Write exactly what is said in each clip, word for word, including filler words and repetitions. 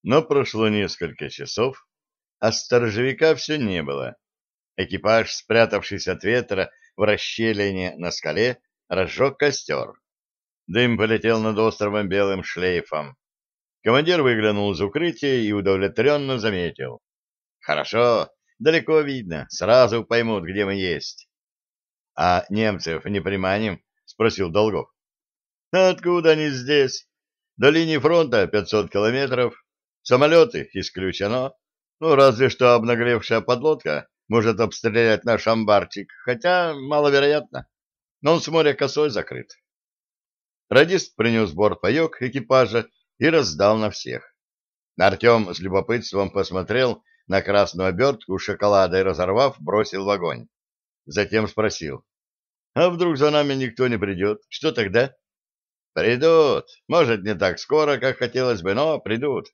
Но прошло несколько часов, а сторожевика все не было. Экипаж, спрятавшись от ветра в расщелине на скале, разжег костер. Дым полетел над островом белым шлейфом. Командир выглянул из укрытия и удовлетворенно заметил. «Хорошо, далеко видно, сразу поймут, где мы есть». «А немцев не приманим?» — спросил Долгов. «Откуда они здесь? До линии фронта пятьсот километров. Самолеты исключено. Ну, разве что обнаглевшая подлодка может обстрелять наш амбарчик, хотя маловероятно. Но он с моря косой закрыт». Радист принес бортпаек экипажа и раздал на всех. Артем с любопытством посмотрел на красную обертку шоколада и, разорвав, бросил в огонь. Затем спросил: «А вдруг за нами никто не придет? Что тогда?» «Придут. Может, не так скоро, как хотелось бы, но придут».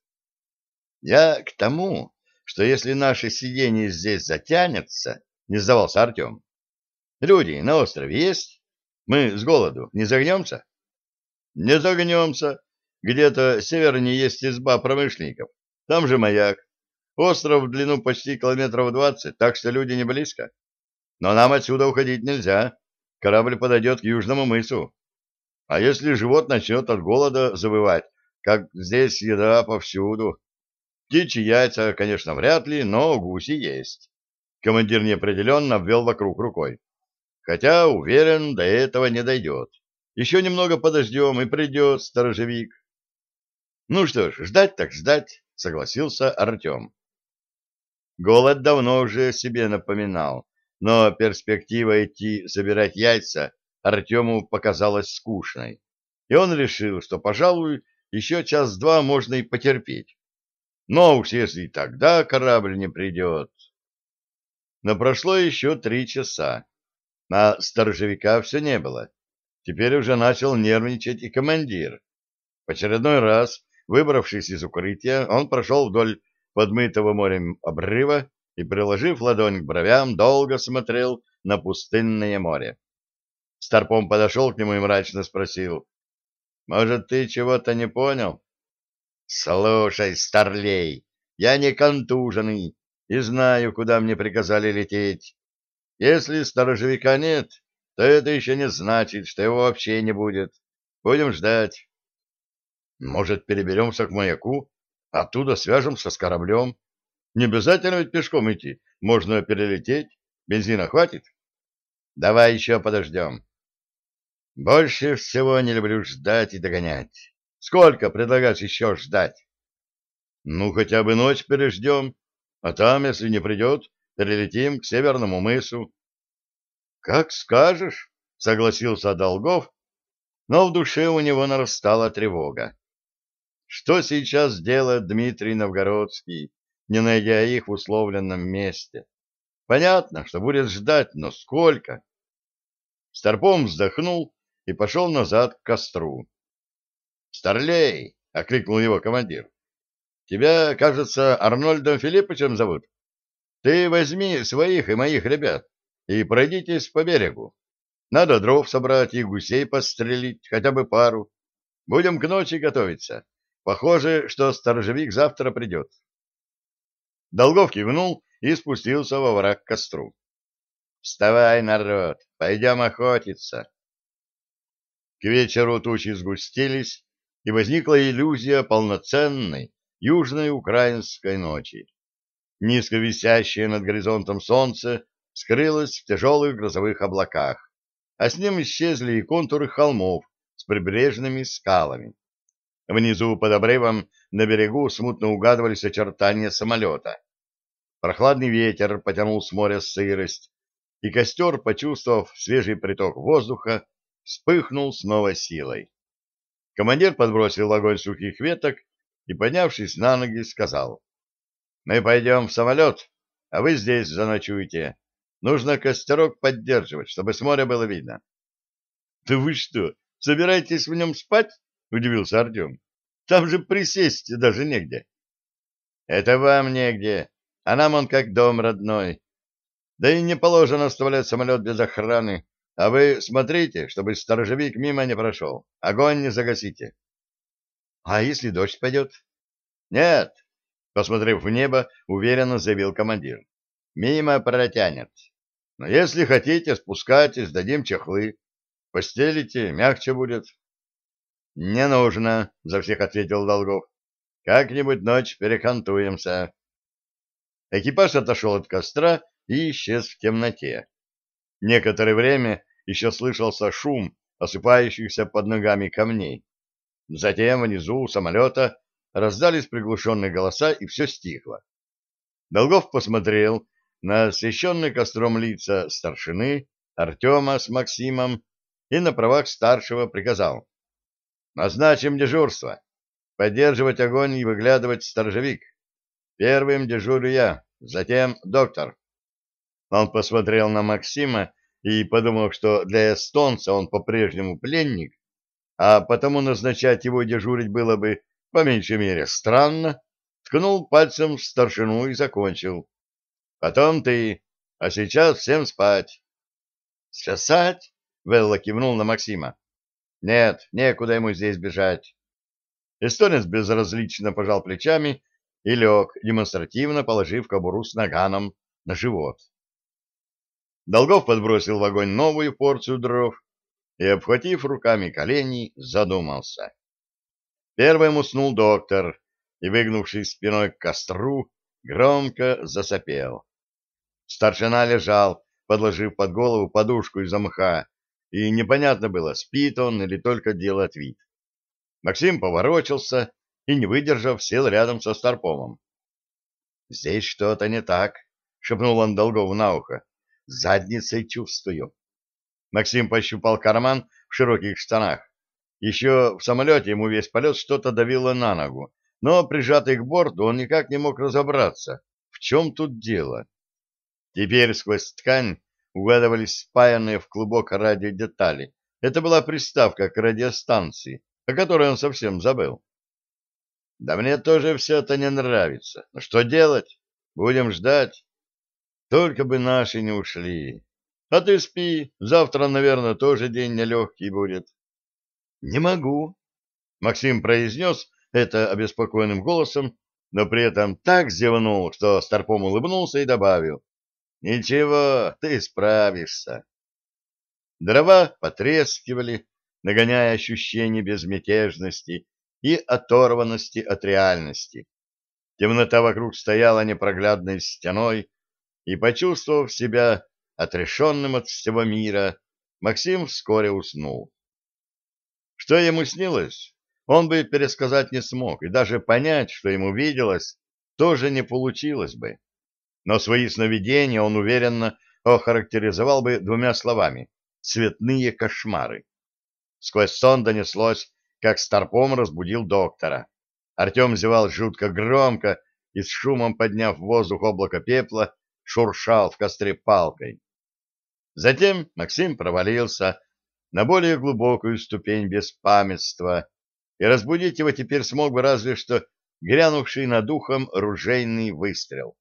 «Я к тому, что если наше сидение здесь затянется, — не сдавался Артем, — люди на острове есть? Мы с голоду не загнемся?» «Не загнемся. Где-то севернее есть изба промышленников. Там же маяк. Остров в длину почти километров двадцать, так что люди не близко. Но нам отсюда уходить нельзя. Корабль подойдет к южному мысу. А если живот начнет от голода забывать, как здесь еда повсюду? Птичьи яйца, конечно, вряд ли, но гуси есть». Командир неопределенно обвел вокруг рукой. «Хотя, уверен, до этого не дойдет. Еще немного подождем, и придет сторожевик». «Ну что ж, ждать так ждать», — согласился Артем. Голод давно уже о себе напоминал, но перспектива идти собирать яйца Артему показалась скучной, и он решил, что, пожалуй, еще час-два можно и потерпеть. Но уж если тогда корабль не придет... Но прошло еще три часа, а сторожевика все не было. Теперь уже начал нервничать и командир. В очередной раз, выбравшись из укрытия, он прошел вдоль подмытого морем обрыва и, приложив ладонь к бровям, долго смотрел на пустынное море. Старпом подошел к нему и мрачно спросил: «Может, ты чего-то не понял?» «Слушай, старлей, я не контуженный и знаю, куда мне приказали лететь. Если сторожевика нет, то это еще не значит, что его вообще не будет. Будем ждать». «Может, переберемся к маяку, оттуда свяжемся с кораблем? Не обязательно ведь пешком идти, можно перелететь, бензина хватит». «Давай еще подождем». «Больше всего не люблю ждать и догонять. Сколько предлагаешь еще ждать?» «Ну, хотя бы ночь переждем, а там, если не придет, перелетим к северному мысу». «Как скажешь», — согласился Долгов, но в душе у него нарастала тревога. Что сейчас делает Дмитрий Новгородский, не найдя их в условленном месте? Понятно, что будет ждать, но сколько? Старпом вздохнул и пошел назад к костру. «Старлей!» — окликнул его командир. «Тебя, кажется, Арнольдом Филипповичем зовут? Ты возьми своих и моих ребят и пройдитесь по берегу. Надо дров собрать и гусей подстрелить, хотя бы пару. Будем к ночи готовиться. Похоже, что сторожевик завтра придет». Долгов кивнул и спустился во враг к костру. «Вставай, народ, пойдем охотиться». К вечеру тучи сгустились, и возникла иллюзия полноценной южной украинской ночи. Низко висящее над горизонтом солнце скрылось в тяжелых грозовых облаках, а с ним исчезли и контуры холмов с прибрежными скалами. Внизу под обрывом на берегу смутно угадывались очертания самолета. Прохладный ветер потянул с моря сырость, и костер, почувствовав свежий приток воздуха, вспыхнул с новой силой. Командир подбросил в огонь сухих веток и, поднявшись на ноги, сказал: «Мы пойдем в самолет, а вы здесь заночуете. Нужно костерок поддерживать, чтобы с моря было видно». «Да вы что, собираетесь в нем спать?» — удивился Артем. «Там же присесть даже негде». «Это вам негде, а нам он как дом родной. Да и не положено оставлять самолет без охраны. А вы смотрите, чтобы сторожевик мимо не прошел. Огонь не загасите». «А если дождь пойдет?» «Нет, Посмотрев в небо, уверенно заявил командир. Мимо протянет. Но если хотите, спускайтесь, дадим чехлы. Постелите, мягче будет. — Не нужно, — за всех ответил Долгов. — Как-нибудь ночь перекантуемся. Экипаж отошел от костра и исчез в темноте. Некоторое время еще слышался шум осыпающихся под ногами камней. Затем внизу у самолета раздались приглушенные голоса, и все стихло. Долгов посмотрел на освещенные костром лица старшины, Артема с Максимом и на правах старшего приказал: назначим дежурство. Поддерживать огонь и выглядывать сторожевик. Первым дежурю я, затем доктор. Он посмотрел на Максима и, подумав, что для эстонца он по-прежнему пленник, а потому назначать его дежурить было бы, по меньшей мере, странно, ткнул пальцем в старшину и закончил. Потом ты, а сейчас всем спать. Спасать? Велла кивнул на Максима. Нет, некуда ему здесь бежать. Эстонец безразлично пожал плечами и лег, демонстративно положив кобуру с наганом на живот. Долгов подбросил в огонь новую порцию дров и, обхватив руками колени, задумался. Первым уснул доктор и, выгнувшись спиной к костру, громко засопел. Старшина лежал, подложив под голову подушку из мха, и непонятно было, спит он или только делает вид. Максим поворочился и, не выдержав, сел рядом со Старпомом. — Здесь что-то не так, — шепнул он Долгову на ухо. — Задницей чувствую. Максим пощупал карман в широких штанах. Еще в самолете ему весь полет что-то давило на ногу, но, прижатый к борту, он никак не мог разобраться, в чем тут дело. Теперь сквозь ткань угадывались спаянные в клубок радиодетали. Это была приставка к радиостанции, о которой он совсем забыл. Да мне тоже все это не нравится. Но что делать? Будем ждать. Только бы наши не ушли. А ты спи, завтра, наверное, тоже день нелегкий будет. Не могу. Максим произнес это обеспокоенным голосом, но при этом так зевнул, что Старпом улыбнулся и добавил: ничего, ты справишься. Дрова потрескивали, нагоняя ощущение безмятежности и оторванности от реальности. Темнота вокруг стояла непроглядной стеной, и, почувствовав себя отрешенным от всего мира, Максим вскоре уснул. Что ему снилось, он бы пересказать не смог, и даже понять, что ему виделось, тоже не получилось бы. Но свои сновидения он уверенно охарактеризовал бы двумя словами — цветные кошмары. Сквозь сон донеслось, как Старпом разбудил доктора. Артем зевал жутко громко и, с шумом подняв в воздух облако пепла, шуршал в костре палкой. Затем Максим провалился на более глубокую ступень беспамятства, и разбудить его теперь смог бы разве что грянувший над ухом ружейный выстрел.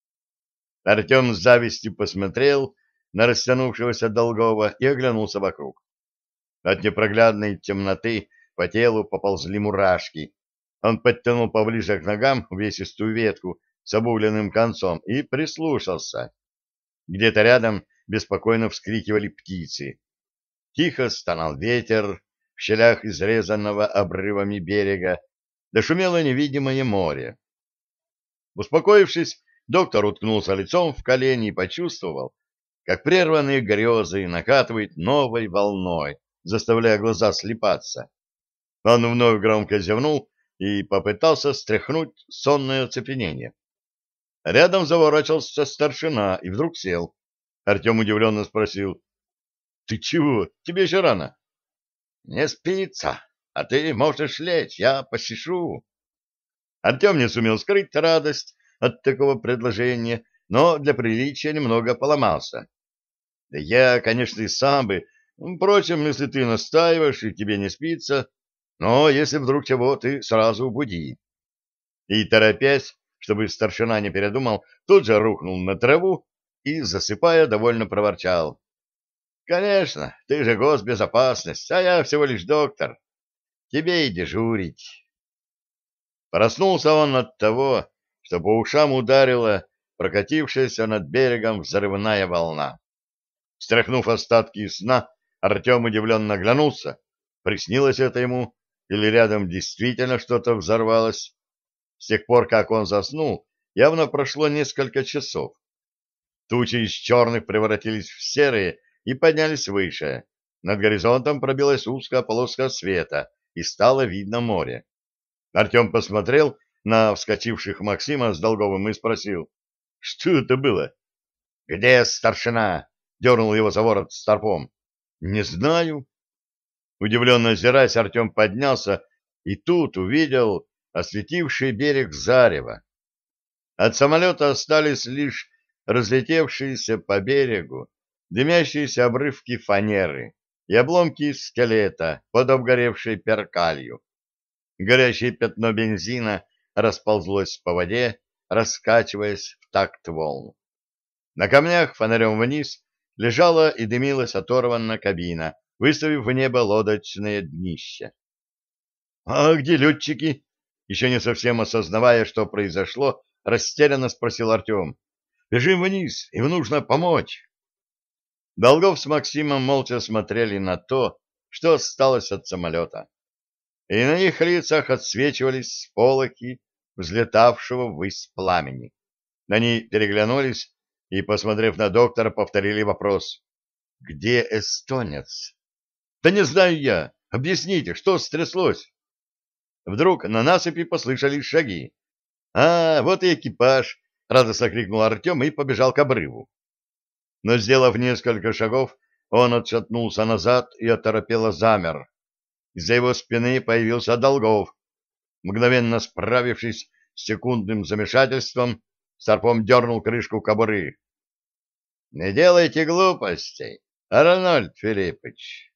Артем с завистью посмотрел на растянувшегося Долгова и оглянулся вокруг. От непроглядной темноты по телу поползли мурашки. Он подтянул поближе к ногам увесистую ветку с обугленным концом и прислушался. Где-то рядом беспокойно вскрикивали птицы. Тихо стонал ветер в щелях изрезанного обрывами берега, да шумело невидимое море. Успокоившись, доктор уткнулся лицом в колени и почувствовал, как прерванные грезы накатывают новой волной, заставляя глаза слипаться. Он вновь громко зевнул и попытался стряхнуть сонное оцепенение. Рядом заворачивался старшина и вдруг сел. Артем удивленно спросил: — Ты чего? Тебе еще рано. — Не спится, а ты можешь лечь, я посишу. Артем не сумел скрыть радость от такого предложения, но для приличия немного поломался. — Да я, конечно, и сам бы. Впрочем, если ты настаиваешь и тебе не спится, но если вдруг чего, ты сразу буди. И, торопясь, чтобы старшина не передумал, тут же рухнул на траву и, засыпая, довольно проворчал: — Конечно, ты же госбезопасность, а я всего лишь доктор. Тебе и дежурить. Проснулся он от того, что по ушам ударила прокатившаяся над берегом взрывная волна. Стряхнув остатки сна, Артем удивленно оглянулся. Приснилось это ему, или рядом действительно что-то взорвалось. С тех пор, как он заснул, явно прошло несколько часов. Тучи из черных превратились в серые и поднялись выше. Над горизонтом пробилась узкая полоска света, и стало видно море. Артем посмотрел на вскочивших Максима с Долговым и спросил: «Что это было?» «Где старшина?» — дернул его за ворот Старпом. «Не знаю». Удивленно озираясь, Артем поднялся и тут увидел осветивший берег зарево. От самолета остались лишь разлетевшиеся по берегу дымящиеся обрывки фанеры и обломки скелета под обгоревшей перкалью. Горящее пятно бензина расползлось по воде, раскачиваясь в такт волн. На камнях фонарем вниз лежала и дымилась оторванная кабина, выставив в небо лодочное днище. — А где летчики? — еще не совсем осознавая, что произошло, растерянно спросил Артем. — Бежим вниз, им нужно помочь. Долгов с Максимом молча смотрели на то, что осталось от самолета, и на их лицах отсвечивались сполохи взлетавшего ввысь пламени. Они переглянулись и, посмотрев на доктора, повторили вопрос. «Где эстонец?» «Да не знаю я. Объясните, что стряслось?» Вдруг на насыпи послышались шаги. «А, вот и экипаж!» — радостно крикнул Артем и побежал к обрыву. Но, сделав несколько шагов, он отшатнулся назад и оторопело замер. Из-за его спины появился Долгов. Мгновенно справившись с секундным замешательством, Старпом дернул крышку кобуры. — Не делайте глупостей, Арнольд Филиппович.